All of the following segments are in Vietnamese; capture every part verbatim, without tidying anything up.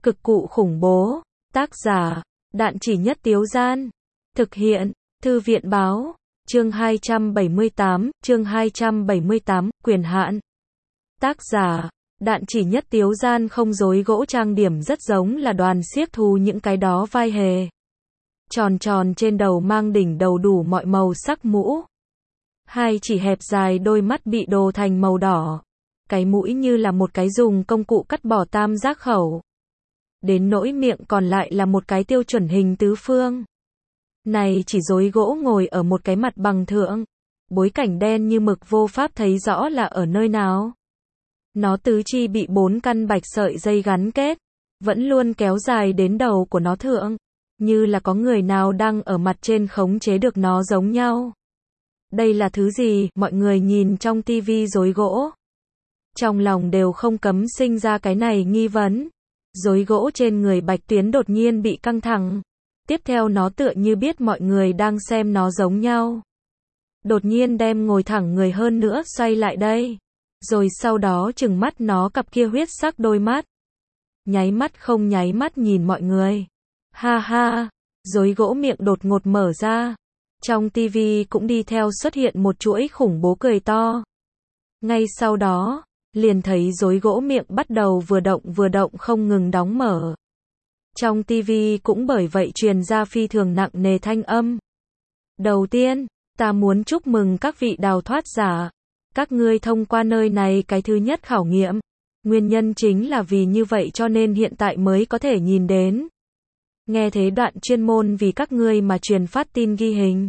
Cực cụ khủng bố. Tác giả, Đạn Chỉ Nhất Tiếu Gian. Thực hiện, Thư viện Báo. Chương hai trăm bảy mươi tám, chương hai trăm bảy mươi tám, quyền hạn. Tác giả, Đạn Chỉ Nhất Tiếu Gian. Không dối gỗ trang điểm rất giống là đoàn xiếc thu những cái đó vai hề. Tròn tròn trên đầu mang đỉnh đầu đủ mọi màu sắc mũ. Hai chỉ hẹp dài đôi mắt bị đồ thành màu đỏ. Cái mũi như là một cái dùng công cụ cắt bỏ tam giác khẩu. Đến nỗi miệng còn lại là một cái tiêu chuẩn hình tứ phương. Này chỉ dối gỗ ngồi ở một cái mặt bằng thượng. Bối cảnh đen như mực vô pháp thấy rõ là ở nơi nào. Nó tứ chi bị bốn căn bạch sợi dây gắn kết. Vẫn luôn kéo dài đến đầu của nó thượng. Như là có người nào đang ở mặt trên khống chế được nó giống nhau. Đây là thứ gì? Mọi người nhìn trong tivi dối gỗ. Trong lòng đều không cấm sinh ra cái này nghi vấn. Dối gỗ trên người Bạch Tuyến đột nhiên bị căng thẳng. Tiếp theo nó tựa như biết mọi người đang xem nó giống nhau. Đột nhiên đem ngồi thẳng người hơn nữa xoay lại đây. Rồi sau đó trừng mắt nó cặp kia huyết sắc đôi mắt. Nháy mắt không nháy mắt nhìn mọi người. Ha ha, dối gỗ miệng đột ngột mở ra. Trong tivi cũng đi theo xuất hiện một chuỗi khủng bố cười to. Ngay sau đó, liền thấy dối gỗ miệng bắt đầu vừa động vừa động không ngừng đóng mở. Trong tivi cũng bởi vậy truyền ra phi thường nặng nề thanh âm. Đầu tiên, ta muốn chúc mừng các vị đào thoát giả. Các ngươi thông qua nơi này cái thứ nhất khảo nghiệm. Nguyên nhân chính là vì như vậy cho nên hiện tại mới có thể nhìn đến. Nghe thế đoạn chuyên môn vì các ngươi mà truyền phát tin ghi hình.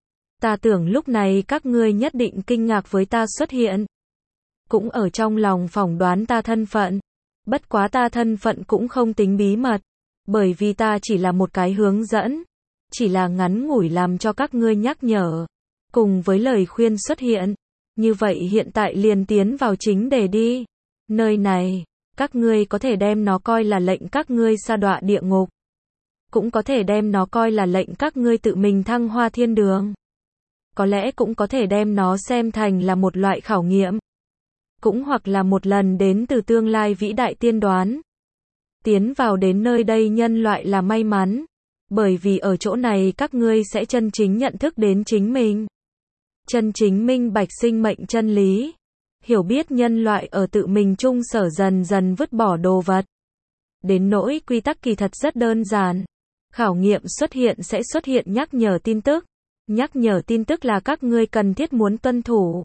Ta tưởng lúc này các ngươi nhất định kinh ngạc với ta xuất hiện. Cũng ở trong lòng phỏng đoán ta thân phận. Bất quá ta thân phận cũng không tính bí mật. Bởi vì ta chỉ là một cái hướng dẫn. Chỉ là ngắn ngủi làm cho các ngươi nhắc nhở. Cùng với lời khuyên xuất hiện. Như vậy hiện tại liền tiến vào chính đề đi. Nơi này, các ngươi có thể đem nó coi là lệnh các ngươi sa đọa địa ngục. Cũng có thể đem nó coi là lệnh các ngươi tự mình thăng hoa thiên đường. Có lẽ cũng có thể đem nó xem thành là một loại khảo nghiệm. Cũng hoặc là một lần đến từ tương lai vĩ đại tiên đoán. Tiến vào đến nơi đây nhân loại là may mắn. Bởi vì ở chỗ này các ngươi sẽ chân chính nhận thức đến chính mình. Chân chính minh bạch sinh mệnh chân lý. Hiểu biết nhân loại ở tự mình chung sở dần dần vứt bỏ đồ vật. Đến nỗi quy tắc kỳ thật rất đơn giản. Khảo nghiệm xuất hiện sẽ xuất hiện nhắc nhở tin tức. Nhắc nhở tin tức là các ngươi cần thiết muốn tuân thủ.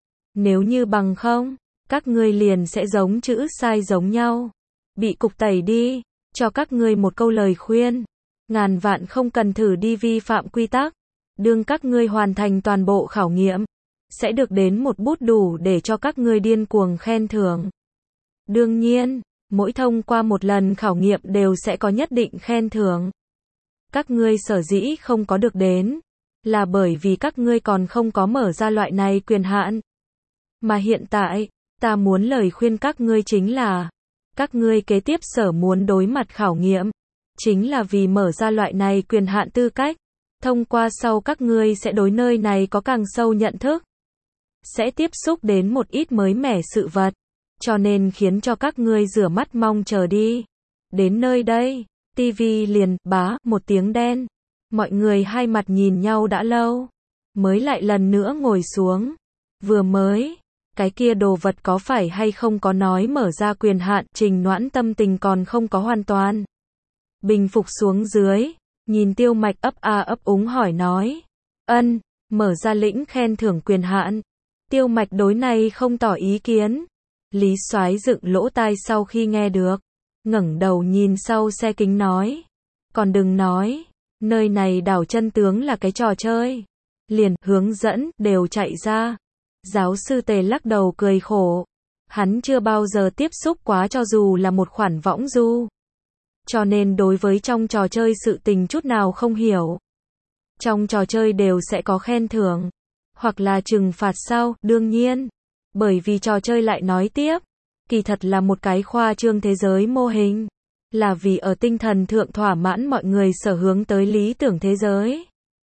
Nếu như bằng không, các ngươi liền sẽ giống chữ sai giống nhau. Bị cục tẩy đi. Cho các ngươi một câu lời khuyên. Ngàn vạn không cần thử đi vi phạm quy tắc. Đương các ngươi hoàn thành toàn bộ khảo nghiệm. Sẽ được đến một bút đủ để cho các ngươi điên cuồng khen thưởng. Đương nhiên, mỗi thông qua một lần khảo nghiệm đều sẽ có nhất định khen thưởng. Các ngươi sở dĩ không có được đến. Là bởi vì các ngươi còn không có mở ra loại này quyền hạn. Mà hiện tại, ta muốn lời khuyên các ngươi chính là. Các ngươi kế tiếp sở muốn đối mặt khảo nghiệm. Chính là vì mở ra loại này quyền hạn tư cách. Thông qua sau các ngươi sẽ đối nơi này có càng sâu nhận thức. Sẽ tiếp xúc đến một ít mới mẻ sự vật. Cho nên khiến cho các ngươi rửa mắt mong chờ đi. Đến nơi đây, tivi liền, bá, một tiếng đen. Mọi người hai mặt nhìn nhau đã lâu. Mới lại lần nữa ngồi xuống. Vừa mới, cái kia đồ vật có phải hay không có nói mở ra quyền hạn. Trình Noãn tâm tình còn không có hoàn toàn bình phục xuống dưới. Nhìn Tiêu Mạch ấp a ấp úng hỏi nói. Ân, mở ra lĩnh khen thưởng quyền hạn. Tiêu Mạch đối này không tỏ ý kiến. Lý Soái dựng lỗ tai sau khi nghe được. Ngẩng đầu nhìn sau xe kính nói. Còn đừng nói. Nơi này đảo chân tướng là cái trò chơi. Liền, hướng dẫn, đều chạy ra. Giáo sư Tề lắc đầu cười khổ. Hắn chưa bao giờ tiếp xúc quá cho dù là một khoản võng du. Cho nên đối với trong trò chơi sự tình chút nào không hiểu. Trong trò chơi đều sẽ có khen thưởng. Hoặc là trừng phạt sau, đương nhiên. Bởi vì trò chơi lại nói tiếp. Kỳ thật là một cái khoa trương thế giới mô hình. Là vì ở tinh thần thượng thỏa mãn mọi người sở hướng tới lý tưởng thế giới.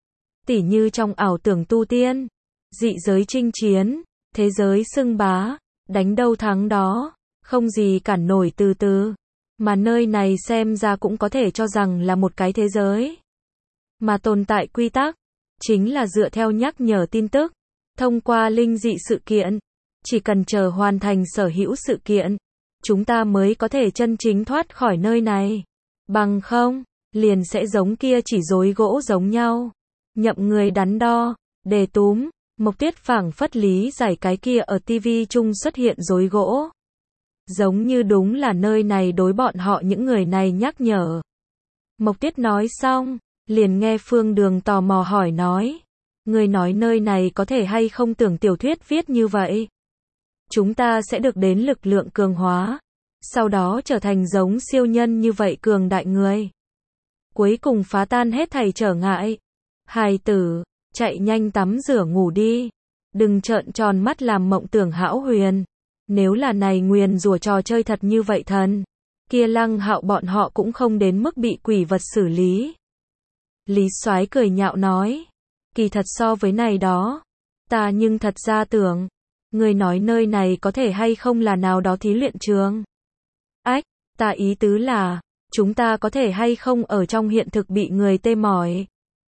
Tỉ như trong ảo tưởng tu tiên. Dị giới chinh chiến. Thế giới xưng bá. Đánh đâu thắng đó. Không gì cản nổi từ từ. Mà nơi này xem ra cũng có thể cho rằng là một cái thế giới. Mà tồn tại quy tắc, chính là dựa theo nhắc nhở tin tức, thông qua linh dị sự kiện. Chỉ cần chờ hoàn thành sở hữu sự kiện, chúng ta mới có thể chân chính thoát khỏi nơi này. Bằng không, liền sẽ giống kia chỉ rối gỗ giống nhau. Nhậm người đắn đo, đề túm, Mộc Tuyết phảng phất lý giải cái kia ở tivi chung xuất hiện rối gỗ. Giống như đúng là nơi này đối bọn họ những người này nhắc nhở. Mộc Tuyết nói xong, liền nghe Phương Đường tò mò hỏi nói. Người nói nơi này có thể hay không tưởng tiểu thuyết viết như vậy? Chúng ta sẽ được đến lực lượng cường hóa, sau đó trở thành giống siêu nhân như vậy cường đại người. Cuối cùng phá tan hết thảy trở ngại. Hài tử, chạy nhanh tắm rửa ngủ đi. Đừng trợn tròn mắt làm mộng tưởng hão huyền. Nếu là này nguyền rủa trò chơi thật như vậy thần, kia Lăng Hạo bọn họ cũng không đến mức bị quỷ vật xử lý. Lý Soái cười nhạo nói, kỳ thật so với này đó, ta nhưng thật ra tưởng, người nói nơi này có thể hay không là nào đó thí luyện trường. Ách, ta ý tứ là, chúng ta có thể hay không ở trong hiện thực bị người tê mỏi.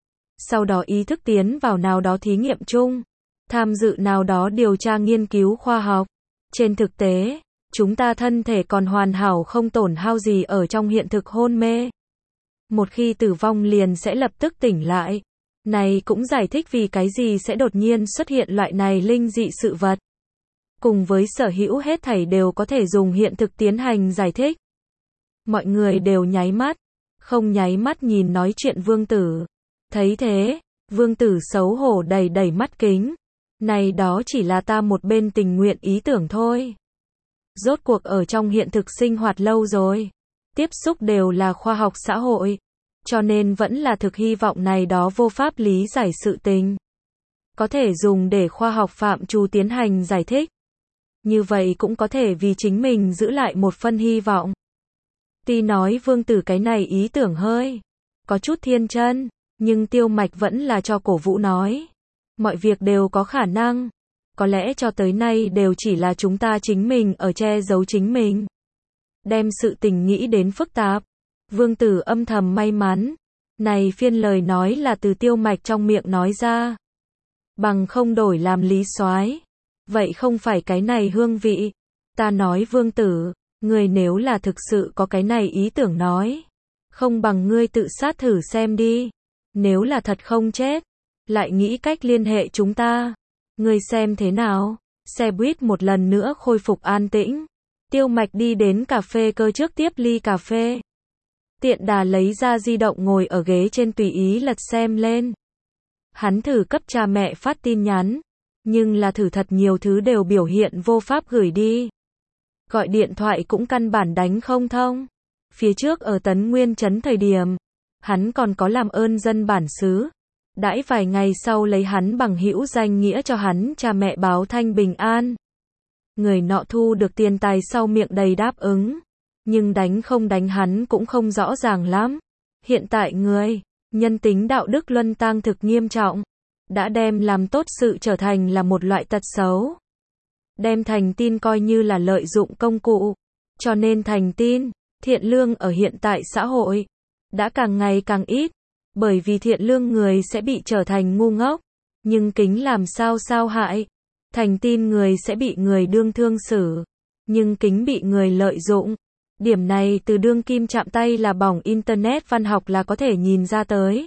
Sau đó ý thức tiến vào nào đó thí nghiệm chung, tham dự nào đó điều tra nghiên cứu khoa học. Trên thực tế, chúng ta thân thể còn hoàn hảo không tổn hao gì ở trong hiện thực hôn mê. Một khi tử vong liền sẽ lập tức tỉnh lại. Này cũng giải thích vì cái gì sẽ đột nhiên xuất hiện loại này linh dị sự vật. Cùng với sở hữu hết thảy đều có thể dùng hiện thực tiến hành giải thích. Mọi người đều nháy mắt, không nháy mắt nhìn nói chuyện Vương Tử. Thấy thế, Vương Tử xấu hổ đầy đầy mắt kính. Này đó chỉ là ta một bên tình nguyện ý tưởng thôi. Rốt cuộc ở trong hiện thực sinh hoạt lâu rồi. Tiếp xúc đều là khoa học xã hội. Cho nên vẫn là thực hy vọng này đó vô pháp lý giải sự tình. Có thể dùng để khoa học phạm trù tiến hành giải thích. Như vậy cũng có thể vì chính mình giữ lại một phân hy vọng. Tuy nói Vương Tử cái này ý tưởng hơi có chút thiên chân, nhưng Tiêu Mạch vẫn là cho cổ vũ nói. Mọi việc đều có khả năng. Có lẽ cho tới nay đều chỉ là chúng ta chính mình ở che giấu chính mình. Đem sự tình nghĩ đến phức tạp. Vương Tử âm thầm may mắn. Này phiên lời nói là từ Tiêu Mạch trong miệng nói ra. Bằng không đổi làm Lý Soái. Vậy không phải cái này hương vị. Ta nói Vương Tử, ngươi nếu là thực sự có cái này ý tưởng nói. Không bằng ngươi tự sát thử xem đi. Nếu là thật không chết, lại nghĩ cách liên hệ chúng ta. Ngươi xem thế nào? Xe buýt một lần nữa khôi phục an tĩnh. Tiêu Mạch đi đến cà phê cơ trước tiếp ly cà phê. Tiện đà lấy ra di động ngồi ở ghế trên tùy ý lật xem lên. Hắn thử cấp cha mẹ phát tin nhắn, nhưng là thử thật nhiều thứ đều biểu hiện vô pháp gửi đi. Gọi điện thoại cũng căn bản đánh không thông. Phía trước ở Tấn Nguyên Trấn thời điểm, hắn còn có làm ơn dân bản xứ. Đãi vài ngày sau lấy hắn bằng hữu danh nghĩa cho hắn cha mẹ báo thanh bình an. Người nọ thu được tiền tài sau miệng đầy đáp ứng. Nhưng đánh không đánh hắn cũng không rõ ràng lắm. Hiện tại người, nhân tính đạo đức luân tang thực nghiêm trọng. Đã đem làm tốt sự trở thành là một loại tật xấu. Đem thành tin coi như là lợi dụng công cụ. Cho nên thành tin, thiện lương ở hiện tại xã hội, đã càng ngày càng ít. Bởi vì thiện lương người sẽ bị trở thành ngu ngốc. Nhưng kính làm sao sao hại. Thành tin người sẽ bị người đương thương xử. Nhưng kính bị người lợi dụng. Điểm này từ đương kim chạm tay là bỏng Internet văn học là có thể nhìn ra tới.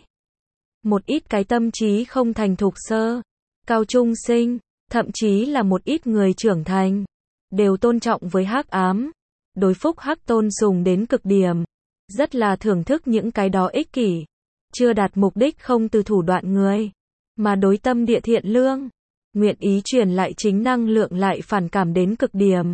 Một ít cái tâm trí không thành thục sơ, cao trung sinh, thậm chí là một ít người trưởng thành, đều tôn trọng với hắc ám. Đối phúc hắc tôn sùng đến cực điểm. Rất là thưởng thức những cái đó ích kỷ. Chưa đạt mục đích không từ thủ đoạn người. Mà đối tâm địa thiện lương. Nguyện ý truyền lại chính năng lượng lại phản cảm đến cực điểm.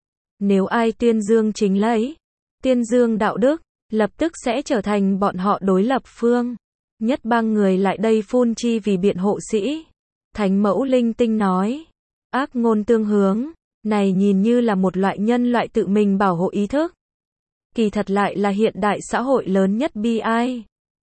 Nếu ai tuyên dương chính lấy, tuyên dương đạo đức, lập tức sẽ trở thành bọn họ đối lập phương. Nhất bang người lại đây phun chi vì biện hộ sĩ. Thánh mẫu linh tinh nói. Ác ngôn tương hướng. Này nhìn như là một loại nhân loại tự mình bảo hộ ý thức. Kỳ thật lại là hiện đại xã hội lớn nhất bi ai.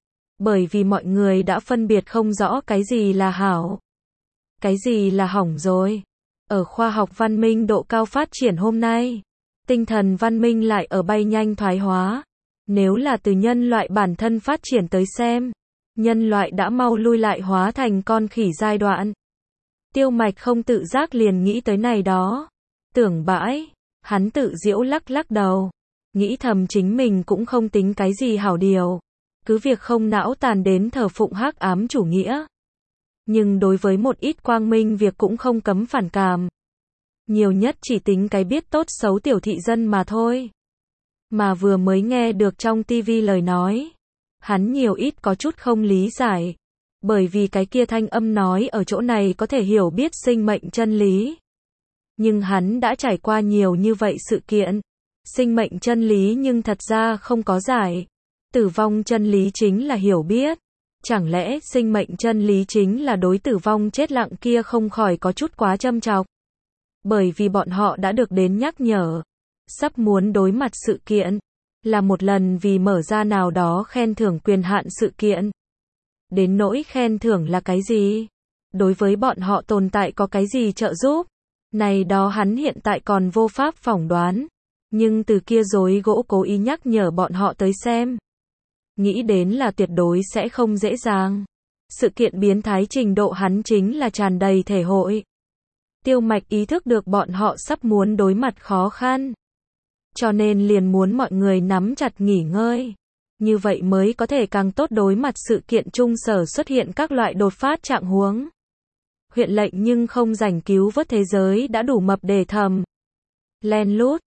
Bởi vì mọi người đã phân biệt không rõ cái gì là hảo. Cái gì là hỏng rồi. Ở khoa học văn minh độ cao phát triển hôm nay. Tinh thần văn minh lại ở bay nhanh thoái hóa. Nếu là từ nhân loại bản thân phát triển tới xem, nhân loại đã mau lui lại hóa thành con khỉ giai đoạn. Tiêu Mạch không tự giác liền nghĩ tới này đó. Tưởng bãi, hắn tự giễu lắc lắc đầu. Nghĩ thầm chính mình cũng không tính cái gì hảo điều. Cứ việc không não tàn đến thờ phụng hắc ám chủ nghĩa. Nhưng đối với một ít quang minh việc cũng không cấm phản cảm. Nhiều nhất chỉ tính cái biết tốt xấu tiểu thị dân mà thôi. Mà vừa mới nghe được trong tivi lời nói. Hắn nhiều ít có chút không lý giải. Bởi vì cái kia thanh âm nói ở chỗ này có thể hiểu biết sinh mệnh chân lý. Nhưng hắn đã trải qua nhiều như vậy sự kiện. Sinh mệnh chân lý nhưng thật ra không có giải. Tử vong chân lý chính là hiểu biết. Chẳng lẽ sinh mệnh chân lý chính là đối tử vong chết lặng kia không khỏi có chút quá châm chọc. Bởi vì bọn họ đã được đến nhắc nhở. Sắp muốn đối mặt sự kiện. Là một lần vì mở ra nào đó khen thưởng quyền hạn sự kiện. Đến nỗi khen thưởng là cái gì? Đối với bọn họ tồn tại có cái gì trợ giúp? Này đó hắn hiện tại còn vô pháp phỏng đoán. Nhưng từ kia dối gỗ cố ý nhắc nhở bọn họ tới xem. Nghĩ đến là tuyệt đối sẽ không dễ dàng. Sự kiện biến thái trình độ hắn chính là tràn đầy thể hội. Tiêu Mạch ý thức được bọn họ sắp muốn đối mặt khó khăn. Cho nên liền muốn mọi người nắm chặt nghỉ ngơi. Như vậy mới có thể càng tốt đối mặt sự kiện chung sở xuất hiện các loại đột phát trạng huống. Huyện lệnh nhưng không rảnh cứu vớt thế giới đã đủ mập để thầm. Len lút,